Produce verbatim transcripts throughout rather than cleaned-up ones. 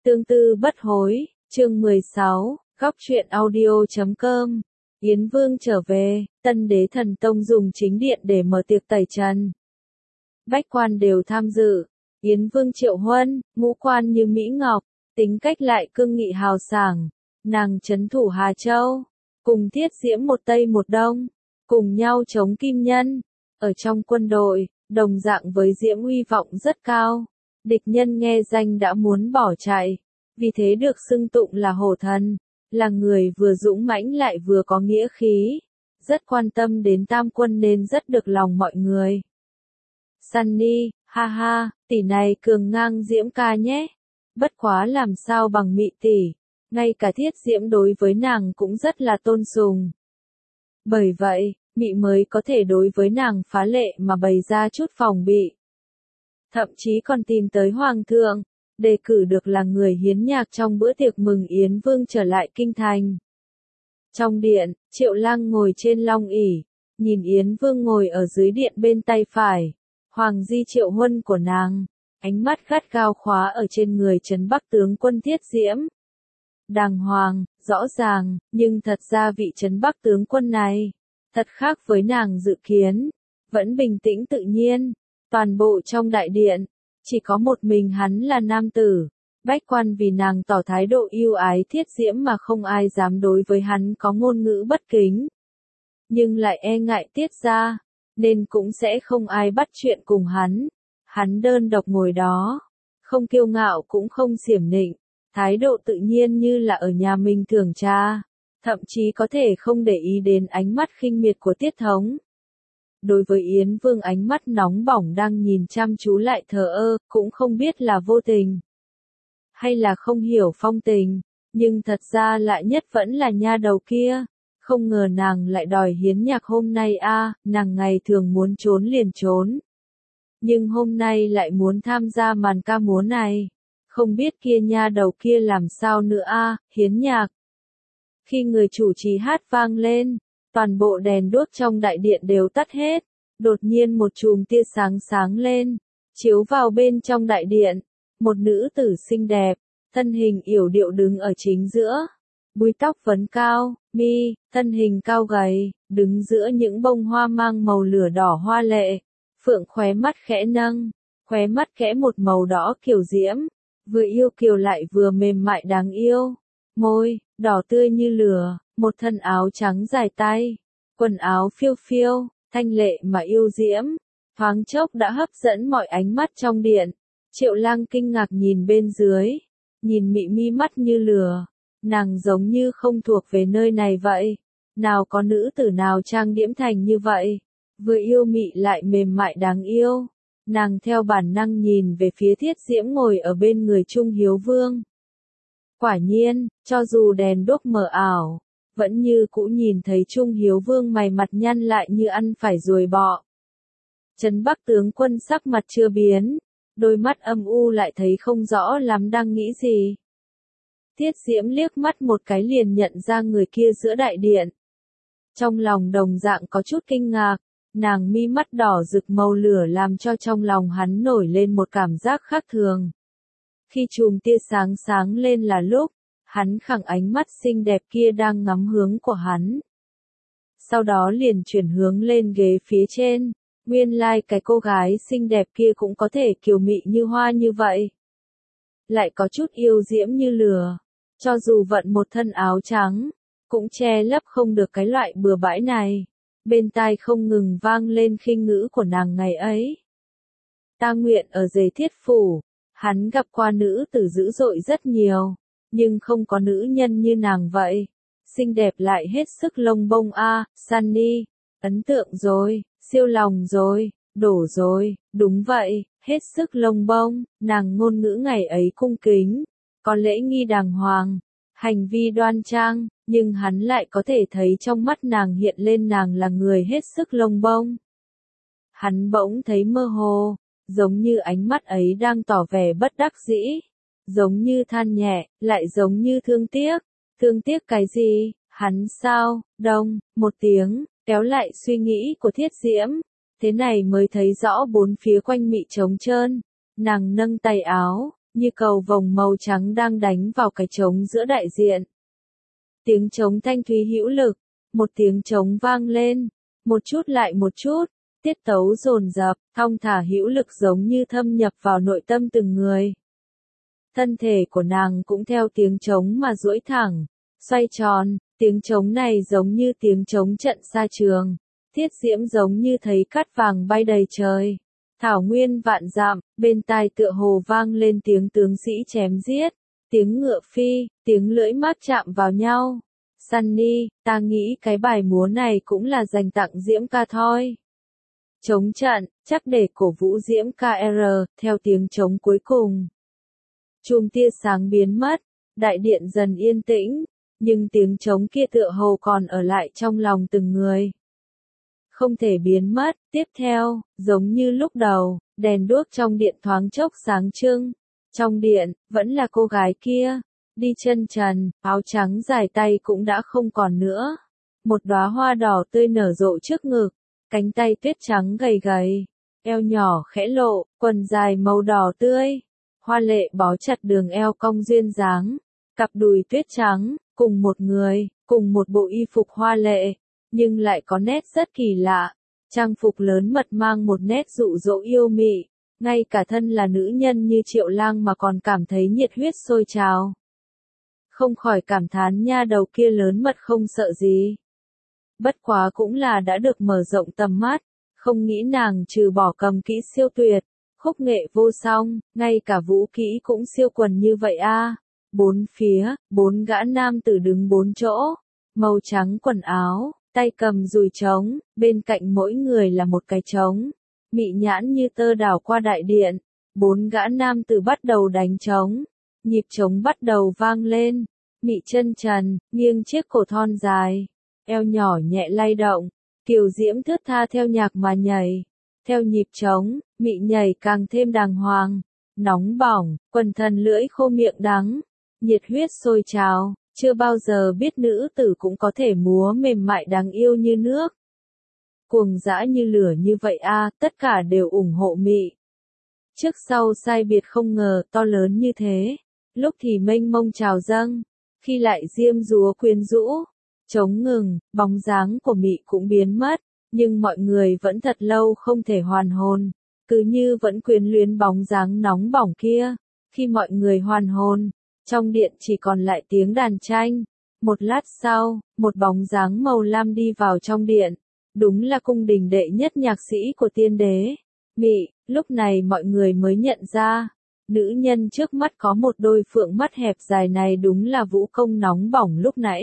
Tương tư bất hối, chương mười sáu, góc truyện audio chấm com. Yến Vương trở về, Tân Đế Thần Tông dùng chính điện để mở tiệc tẩy trần. Bách quan đều tham dự, Yến Vương triệu huân, ngũ quan như Mỹ Ngọc, tính cách lại cương nghị hào sảng, nàng trấn thủ Hà Châu, cùng Thiết Diễm một Tây một Đông, cùng nhau chống Kim Nhân. Ở trong quân đội, đồng dạng với Diễm uy vọng rất cao, địch nhân nghe danh đã muốn bỏ chạy, vì thế được xưng tụng là hổ thần, là người vừa dũng mãnh lại vừa có nghĩa khí, rất quan tâm đến tam quân nên rất được lòng mọi người. Sunny, ha ha, tỷ này cường ngang Diễm ca nhé, bất quá làm sao bằng Mị tỷ, ngay cả Thiết Diễm đối với nàng cũng rất là tôn sùng. Bởi vậy, Mị mới có thể đối với nàng phá lệ mà bày ra chút phòng bị. Thậm chí còn tìm tới Hoàng thượng, đề cử được là người hiến nhạc trong bữa tiệc mừng Yến Vương trở lại kinh thành. Trong điện, Triệu Lang ngồi trên long ỷ, nhìn Yến Vương ngồi ở dưới điện bên tay phải, Hoàng di Triệu Huân của nàng, ánh mắt gắt gao khóa ở trên người trấn Bắc tướng quân Thiết Diễm. Đàng hoàng, rõ ràng, nhưng thật ra vị trấn Bắc tướng quân này, thật khác với nàng dự kiến, vẫn bình tĩnh tự nhiên, toàn bộ trong đại điện, chỉ có một mình hắn là nam tử, bách quan vì nàng tỏ thái độ yêu ái Thiết Diễm mà không ai dám đối với hắn có ngôn ngữ bất kính. Nhưng lại e ngại Tiết gia, nên cũng sẽ không ai bắt chuyện cùng hắn, hắn đơn độc ngồi đó, không kiêu ngạo cũng không xiểm nịnh, thái độ tự nhiên như là ở nhà mình thưởng trà, thậm chí có thể không để ý đến ánh mắt khinh miệt của Tiết thống. Đối với Yến Vương ánh mắt nóng bỏng đang nhìn chăm chú lại thờ ơ, cũng không biết là vô tình, hay là không hiểu phong tình, nhưng thật ra lại nhất vẫn là nha đầu kia, không ngờ nàng lại đòi hiến nhạc hôm nay a, à, nàng ngày thường muốn trốn liền trốn. Nhưng hôm nay lại muốn tham gia màn ca múa này, không biết kia nha đầu kia làm sao nữa a, à, hiến nhạc. Khi người chủ trì hát vang lên, toàn bộ đèn đuốc trong đại điện đều tắt hết, đột nhiên một chùm tia sáng sáng lên, chiếu vào bên trong đại điện, một nữ tử xinh đẹp, thân hình yểu điệu đứng ở chính giữa, búi tóc vấn cao, mi, thân hình cao gầy, đứng giữa những bông hoa mang màu lửa đỏ hoa lệ, phượng khóe mắt khẽ nâng, khóe mắt khẽ một màu đỏ kiều diễm, vừa yêu kiều lại vừa mềm mại đáng yêu, môi, đỏ tươi như lửa. Một thân áo trắng dài tay, quần áo phiêu phiêu, thanh lệ mà yêu diễm, thoáng chốc đã hấp dẫn mọi ánh mắt trong điện. Triệu Lang kinh ngạc nhìn bên dưới, nhìn Mị mi mắt như lửa, nàng giống như không thuộc về nơi này vậy. Nào có nữ tử nào trang điểm thành như vậy, vừa yêu mị lại mềm mại đáng yêu. Nàng theo bản năng nhìn về phía Thiết Diễm ngồi ở bên người Trung Hiếu Vương. Quả nhiên, cho dù đèn đuốc mờ ảo, vẫn như cũ nhìn thấy Trung Hiếu Vương mày mặt nhăn lại như ăn phải ruồi bọ. Trấn Bắc tướng quân sắc mặt chưa biến, đôi mắt âm u lại thấy không rõ lắm đang nghĩ gì. Thiết Diễm liếc mắt một cái liền nhận ra người kia giữa đại điện. Trong lòng đồng dạng có chút kinh ngạc, nàng mi mắt đỏ rực màu lửa làm cho trong lòng hắn nổi lên một cảm giác khác thường. Khi chùm tia sáng sáng lên là lúc, hắn khẳng ánh mắt xinh đẹp kia đang ngắm hướng của hắn. Sau đó liền chuyển hướng lên ghế phía trên, nguyên lai like cái cô gái xinh đẹp kia cũng có thể kiều mị như hoa như vậy. Lại có chút yêu diễm như lửa, cho dù vận một thân áo trắng, cũng che lấp không được cái loại bừa bãi này. Bên tai không ngừng vang lên khinh ngữ của nàng ngày ấy. Ta nguyện ở Dề Thiết phủ, hắn gặp qua nữ tử dữ dội rất nhiều. Nhưng không có nữ nhân như nàng vậy, xinh đẹp lại hết sức lông bông a, à, Sunny, ấn tượng rồi, siêu lòng rồi, đổ rồi, đúng vậy, hết sức lông bông, nàng ngôn ngữ ngày ấy cung kính, có lễ nghi đàng hoàng, hành vi đoan trang, nhưng hắn lại có thể thấy trong mắt nàng hiện lên nàng là người hết sức lông bông. Hắn bỗng thấy mơ hồ, giống như ánh mắt ấy đang tỏ vẻ bất đắc dĩ. Giống như than nhẹ, lại giống như thương tiếc. Thương tiếc cái gì? Hắn sao? Đông, một tiếng, kéo lại suy nghĩ của Thiết Diễm. Thế này mới thấy rõ bốn phía quanh mị trống trơn. Nàng nâng tay áo, như cầu vồng màu trắng đang đánh vào cái trống giữa đại diện. Tiếng trống thanh thúy hữu lực, một tiếng trống vang lên, một chút lại một chút, tiết tấu dồn dập, thong thả hữu lực giống như thâm nhập vào nội tâm từng người. Thân thể của nàng cũng theo tiếng trống mà duỗi thẳng, xoay tròn, tiếng trống này giống như tiếng trống trận xa trường, thiết diễm giống như thấy cát vàng bay đầy trời. Thảo nguyên vạn dặm, bên tai tựa hồ vang lên tiếng tướng sĩ chém giết, tiếng ngựa phi, tiếng lưỡi mát chạm vào nhau. Sunny, ta nghĩ cái bài múa này cũng là dành tặng Diễm ca thôi. Trống trận, chắc để cổ vũ Diễm ca rờ, theo tiếng trống cuối cùng. Chùm tia sáng biến mất, đại điện dần yên tĩnh, nhưng tiếng trống kia tựa hồ còn ở lại trong lòng từng người. Không thể biến mất, tiếp theo, giống như lúc đầu, đèn đuốc trong điện thoáng chốc sáng trưng. Trong điện, vẫn là cô gái kia, đi chân trần, áo trắng dài tay cũng đã không còn nữa. Một đóa hoa đỏ tươi nở rộ trước ngực, cánh tay tuyết trắng gầy gầy, eo nhỏ khẽ lộ, quần dài màu đỏ tươi, hoa lệ bó chặt đường eo cong duyên dáng, cặp đùi tuyết trắng, cùng một người, cùng một bộ y phục hoa lệ, nhưng lại có nét rất kỳ lạ. Trang phục lớn mật mang một nét dụ dỗ yêu mị, ngay cả thân là nữ nhân như Triệu Lang mà còn cảm thấy nhiệt huyết sôi trào. Không khỏi cảm thán nha đầu kia lớn mật không sợ gì. Bất quá cũng là đã được mở rộng tầm mắt, không nghĩ nàng trừ bỏ cầm kỹ siêu tuyệt, khúc nghệ vô song, ngay cả vũ kỹ cũng siêu quần như vậy a. Bốn phía, bốn gã nam tử đứng bốn chỗ, màu trắng quần áo, tay cầm dùi trống, bên cạnh mỗi người là một cái trống. Mị nhãn như tơ đảo qua đại điện, bốn gã nam tử bắt đầu đánh trống, nhịp trống bắt đầu vang lên, mị chân trần, nghiêng chiếc cổ thon dài, eo nhỏ nhẹ lay động, kiều diễm thướt tha theo nhạc mà nhảy, theo nhịp trống, mị nhảy càng thêm đàng hoàng, nóng bỏng, quần thần lưỡi khô miệng đắng, nhiệt huyết sôi trào, chưa bao giờ biết nữ tử cũng có thể múa mềm mại đáng yêu như nước. Cuồng dã như lửa như vậy a, tất cả đều ủng hộ mị. Trước sau sai biệt không ngờ to lớn như thế, lúc thì mênh mông trào dâng, khi lại diêm dúa quyến rũ, trống ngừng, bóng dáng của mị cũng biến mất, nhưng mọi người vẫn thật lâu không thể hoàn hồn, cứ như vẫn quyến luyến bóng dáng nóng bỏng kia. Khi mọi người hoàn hồn, trong điện chỉ còn lại tiếng đàn tranh. Một lát sau, một bóng dáng màu lam đi vào trong điện. Đúng là cung đình đệ nhất nhạc sĩ của tiên đế. Mị, lúc này mọi người mới nhận ra, nữ nhân trước mắt có một đôi phượng mắt hẹp dài này đúng là vũ công nóng bỏng lúc nãy.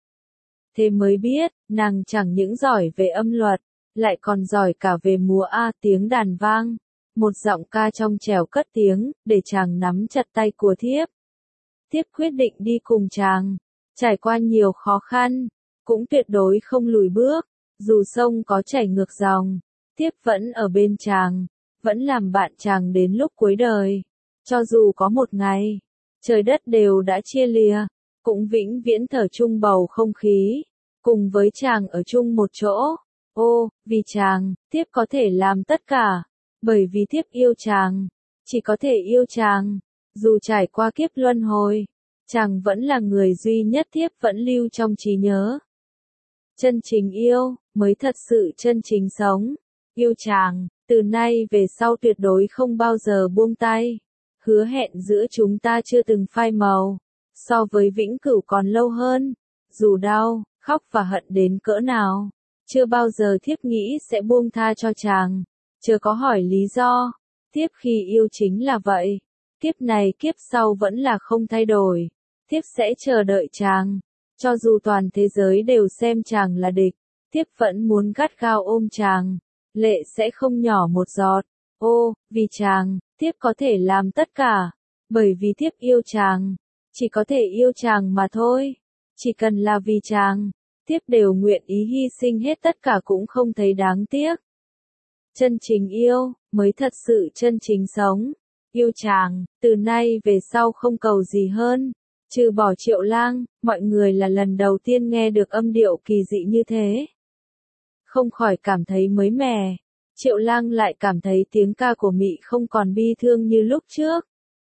Thế mới biết, nàng chẳng những giỏi về âm luật, lại còn giỏi cả về múa a tiếng đàn vang. Một giọng ca trong trẻo cất tiếng, để chàng nắm chặt tay của thiếp. Thiếp quyết định đi cùng chàng, trải qua nhiều khó khăn, cũng tuyệt đối không lùi bước. Dù sông có chảy ngược dòng, thiếp vẫn ở bên chàng, vẫn làm bạn chàng đến lúc cuối đời. Cho dù có một ngày, trời đất đều đã chia lìa, cũng vĩnh viễn thở chung bầu không khí, cùng với chàng ở chung một chỗ. Ô, vì chàng, thiếp có thể làm tất cả, bởi vì thiếp yêu chàng, chỉ có thể yêu chàng, dù trải qua kiếp luân hồi, chàng vẫn là người duy nhất thiếp vẫn lưu trong trí nhớ. Chân chính yêu, mới thật sự chân chính sống. Yêu chàng, từ nay về sau tuyệt đối không bao giờ buông tay. Hứa hẹn giữa chúng ta chưa từng phai màu, so với vĩnh cửu còn lâu hơn. Dù đau, khóc và hận đến cỡ nào, chưa bao giờ thiếp nghĩ sẽ buông tha cho chàng. Chưa có hỏi lý do, thiếp khi yêu chính là vậy. Kiếp này kiếp sau vẫn là không thay đổi. Thiếp sẽ chờ đợi chàng. Cho dù toàn thế giới đều xem chàng là địch, thiếp vẫn muốn gắt gao ôm chàng. Lệ sẽ không nhỏ một giọt. Ô, vì chàng, thiếp có thể làm tất cả. Bởi vì thiếp yêu chàng. Chỉ có thể yêu chàng mà thôi. Chỉ cần là vì chàng, thiếp đều nguyện ý hy sinh hết tất cả cũng không thấy đáng tiếc. Chân chính yêu, mới thật sự chân chính sống. Yêu chàng, từ nay về sau không cầu gì hơn. Trừ bỏ Triệu Lang, mọi người là lần đầu tiên nghe được âm điệu kỳ dị như thế. Không khỏi cảm thấy mới mẻ. Triệu Lang lại cảm thấy tiếng ca của Mị không còn bi thương như lúc trước.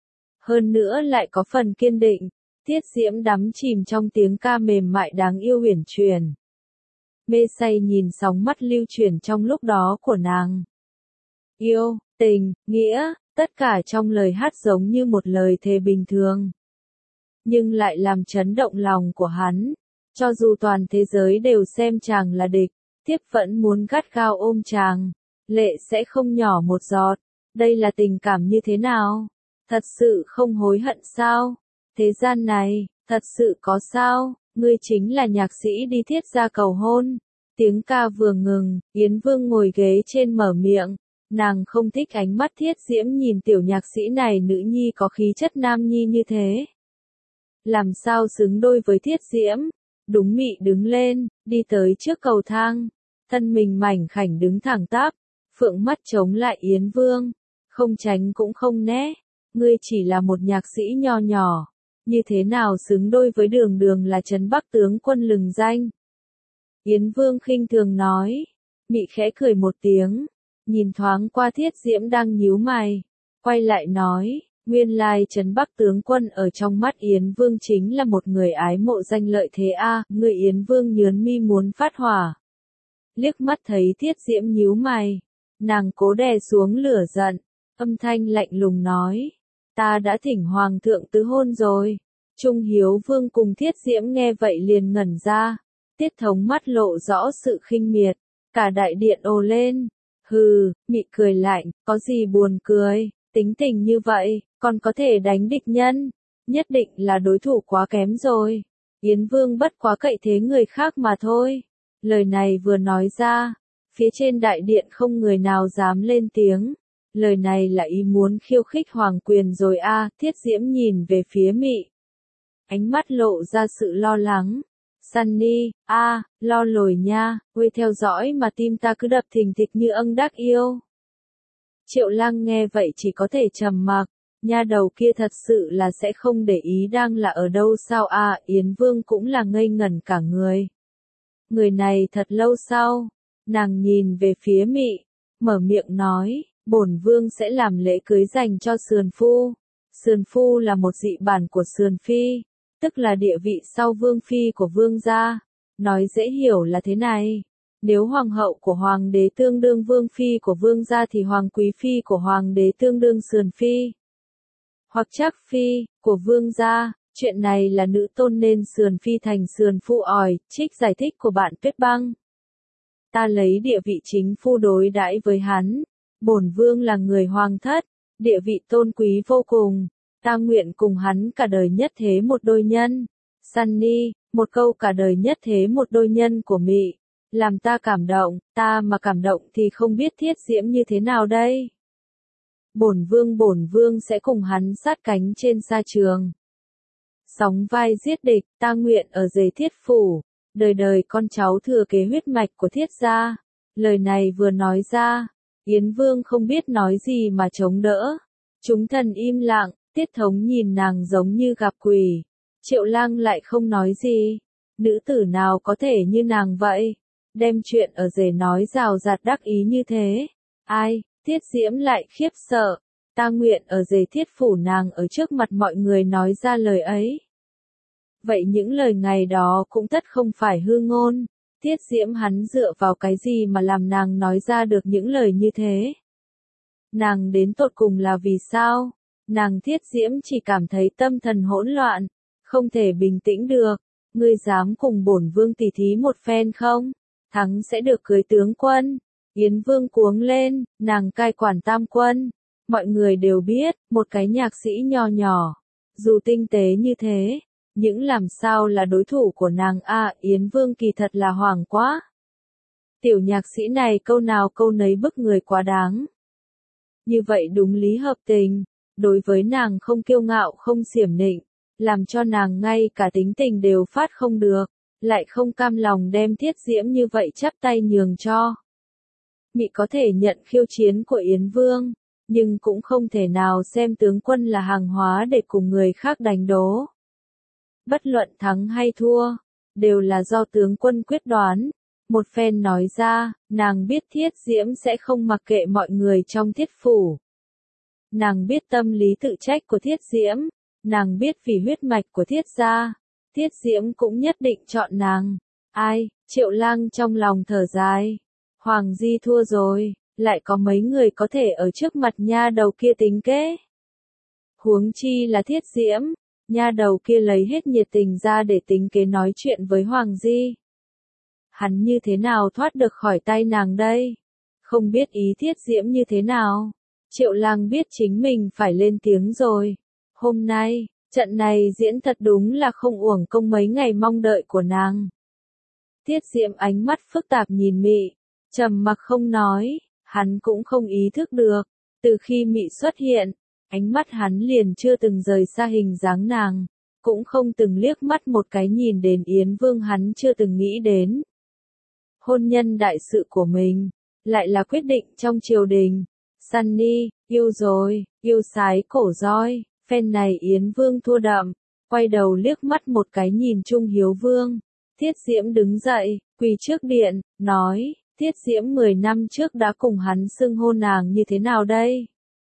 hơn nữa lại có phần kiên định. Tiết Diễm đắm chìm trong tiếng ca mềm mại đáng yêu uyển chuyển. Mê say nhìn sóng mắt lưu chuyển trong lúc đó của nàng. Yêu, tình, nghĩa, tất cả trong lời hát giống như một lời thề bình thường. Nhưng lại làm chấn động lòng của hắn. Cho dù toàn thế giới đều xem chàng là địch, Tiếp vẫn muốn gắt gao ôm chàng. Lệ sẽ không nhỏ một giọt. Đây là tình cảm như thế nào? Thật sự không hối hận sao? Thế gian này, thật sự có sao? Ngươi chính là nhạc sĩ đi Thiết gia cầu hôn. Tiếng ca vừa ngừng, Yến Vương ngồi ghế trên mở miệng. Nàng không thích ánh mắt Thiết Diễm nhìn tiểu nhạc sĩ này, nữ nhi có khí chất nam nhi như thế. Làm sao xứng đôi với Thiết Diễm? Đúng mị đứng lên, đi tới trước cầu thang. Thân mình mảnh khảnh đứng thẳng tắp, phượng mắt chống lại Yến Vương. Không tránh cũng không né. Ngươi chỉ là một nhạc sĩ nho nhỏ. Như thế nào xứng đôi với Đường Đường là trấn Bắc tướng quân lừng danh? Yến Vương khinh thường nói. Mị khẽ cười một tiếng. Nhìn thoáng qua Thiết Diễm đang nhíu mày. Quay lại nói. Nguyên lai trấn Bắc tướng quân ở trong mắt Yến Vương chính là một người ái mộ danh lợi thế a. À, người Yến Vương nhớn mi muốn phát hỏa. Liếc mắt thấy Thiết Diễm nhíu mày. Nàng cố đè xuống lửa giận. Âm thanh lạnh lùng nói. Ta đã thỉnh Hoàng thượng tứ hôn rồi. Trung Hiếu Vương cùng Thiết Diễm nghe vậy liền ngẩn ra. Tiết Thống mắt lộ rõ sự khinh miệt. Cả đại điện ồ lên. Hừ, Mị cười lạnh, có gì buồn cười, tính tình như vậy, còn có thể đánh địch nhân. Nhất định là đối thủ quá kém rồi. Yến Vương bất quá cậy thế người khác mà thôi. Lời này vừa nói ra, phía trên đại điện không người nào dám lên tiếng. Lời này là ý muốn khiêu khích hoàng quyền rồi a. À, Thiết Diễm nhìn về phía Mị. Ánh mắt lộ ra sự lo lắng. Sunny, a, à, lo lồi nha, ngươi theo dõi mà tim ta cứ đập thình thịch như âng đắc yêu. Triệu Lăng nghe vậy chỉ có thể trầm mặc, nha đầu kia thật sự là sẽ không để ý đang là ở đâu sao a. À, Yến Vương cũng là ngây ngẩn cả người. Người này thật lâu sau, nàng nhìn về phía Mị, mở miệng nói, bổn vương sẽ làm lễ cưới dành cho Sườn Phu. Sườn Phu là một dị bản của Sườn Phi, tức là địa vị sau vương phi của vương gia. Nói dễ hiểu là thế này, nếu hoàng hậu của hoàng đế tương đương vương phi của vương gia thì hoàng quý phi của hoàng đế tương đương Sườn Phi. Hoặc Trác Phi, của vương gia, chuyện này là nữ tôn nên Sườn Phi thành Sườn Phu ỏi, trích giải thích của bạn Tuyết Băng. Ta lấy địa vị chính phu đối đãi với hắn, bổn vương là người hoàng thất, địa vị tôn quý vô cùng. Ta nguyện cùng hắn cả đời nhất thế một đôi nhân. Sunny, một câu cả đời nhất thế một đôi nhân của Mị, làm ta cảm động, ta mà cảm động thì không biết Thiết Diễm như thế nào đây. Bổn vương bổn vương sẽ cùng hắn sát cánh trên sa trường. Sóng vai giết địch, ta nguyện ở Dề Thiết phủ, đời đời con cháu thừa kế huyết mạch của Thiết gia. Lời này vừa nói ra, Yến Vương không biết nói gì mà chống đỡ. Chúng thần im lặng. Tiết Thống nhìn nàng giống như gặp quỷ. Triệu Lăng lại không nói gì. Nữ tử nào có thể như nàng vậy? Đem chuyện ở Dề nói rào rạt đắc ý như thế. Ai? Thiết Diễm lại khiếp sợ. Ta nguyện ở Dề Thiết phủ, nàng ở trước mặt mọi người nói ra lời ấy. Vậy những lời ngày đó cũng tất không phải hư ngôn. Thiết Diễm hắn dựa vào cái gì mà làm nàng nói ra được những lời như thế? Nàng đến tột cùng là vì sao? Nàng Thiết Diễm chỉ cảm thấy tâm thần hỗn loạn, không thể bình tĩnh được. Ngươi dám cùng bổn vương tỉ thí một phen không? Thắng sẽ được cưới tướng quân. Yến Vương cuống lên, nàng cai quản tam quân. Mọi người đều biết, một cái nhạc sĩ nho nhỏ, dù tinh tế như thế, những làm sao là đối thủ của nàng a. À, Yến Vương kỳ thật là hoảng quá. Tiểu nhạc sĩ này câu nào câu nấy bức người quá đáng. Như vậy đúng lý hợp tình. Đối với nàng không kiêu ngạo không xiểm nịnh, làm cho nàng ngay cả tính tình đều phát không được, lại không cam lòng đem Thiết Diễm như vậy chắp tay nhường cho. Mị có thể nhận khiêu chiến của Yến Vương, nhưng cũng không thể nào xem tướng quân là hàng hóa để cùng người khác đánh đố. Bất luận thắng hay thua, đều là do tướng quân quyết đoán. Một phen nói ra, nàng biết Thiết Diễm sẽ không mặc kệ mọi người trong Thiết phủ. Nàng biết tâm lý tự trách của Thiết Diễm, nàng biết vì huyết mạch của Thiết gia, Thiết Diễm cũng nhất định chọn nàng. Ai, Triệu Lang trong lòng thở dài. Hoàng Di thua rồi, lại có mấy người có thể ở trước mặt nha đầu kia tính kế. Huống chi là Thiết Diễm, nha đầu kia lấy hết nhiệt tình ra để tính kế nói chuyện với Hoàng Di. Hắn như thế nào thoát được khỏi tay nàng đây? Không biết ý Thiết Diễm như thế nào? Triệu Lang biết chính mình phải lên tiếng rồi. Hôm nay, trận này diễn thật đúng là không uổng công mấy ngày mong đợi của nàng. Thiết Diễm ánh mắt phức tạp nhìn Mị, trầm mặc không nói, hắn cũng không ý thức được. Từ khi Mị xuất hiện, ánh mắt hắn liền chưa từng rời xa hình dáng nàng, cũng không từng liếc mắt một cái nhìn đến Yến Vương hắn chưa từng nghĩ đến. Hôn nhân đại sự của mình, lại là quyết định trong triều đình. Sunny, yêu rồi, yêu sái cổ roi, phen này Yến Vương thua đậm, quay đầu liếc mắt một cái nhìn Trung Hiếu Vương. Thiết Diễm đứng dậy, quỳ trước điện, nói, Thiết Diễm mười năm trước đã cùng hắn xưng hô nàng như thế nào đây?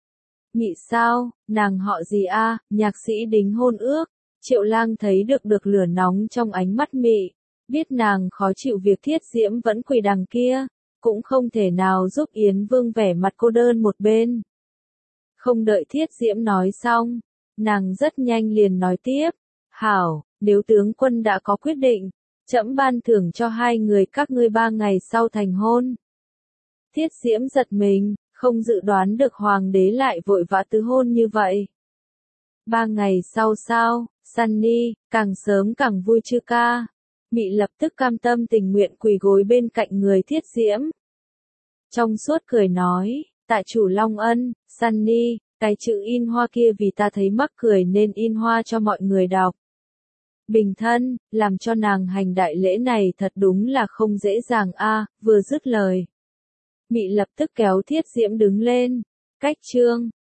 Mị sao, nàng họ gì a? Nhạc sĩ đính hôn ước. Triệu Lang thấy được được lửa nóng trong ánh mắt Mị, biết nàng khó chịu việc Thiết Diễm vẫn quỳ đằng kia, cũng không thể nào giúp Yến Vương vẻ mặt cô đơn một bên. Không đợi Thiết Diễm nói xong, nàng rất nhanh liền nói tiếp, hảo, nếu tướng quân đã có quyết định, trẫm ban thưởng cho hai người các ngươi ba ngày sau thành hôn. Thiết Diễm giật mình, không dự đoán được hoàng đế lại vội vã tứ hôn như vậy. Ba ngày sau sao, Sunny, càng sớm càng vui chứ ca. Mị lập tức cam tâm tình nguyện quỳ gối bên cạnh người Thiết Diễm. Trong suốt cười nói, tại chủ Long Ân, Sunny, cái chữ in hoa kia vì ta thấy mắc cười nên in hoa cho mọi người đọc. Bình thân, làm cho nàng hành đại lễ này thật đúng là không dễ dàng a. Vừa dứt lời, Mị lập tức kéo Thiết Diễm đứng lên. Cách chương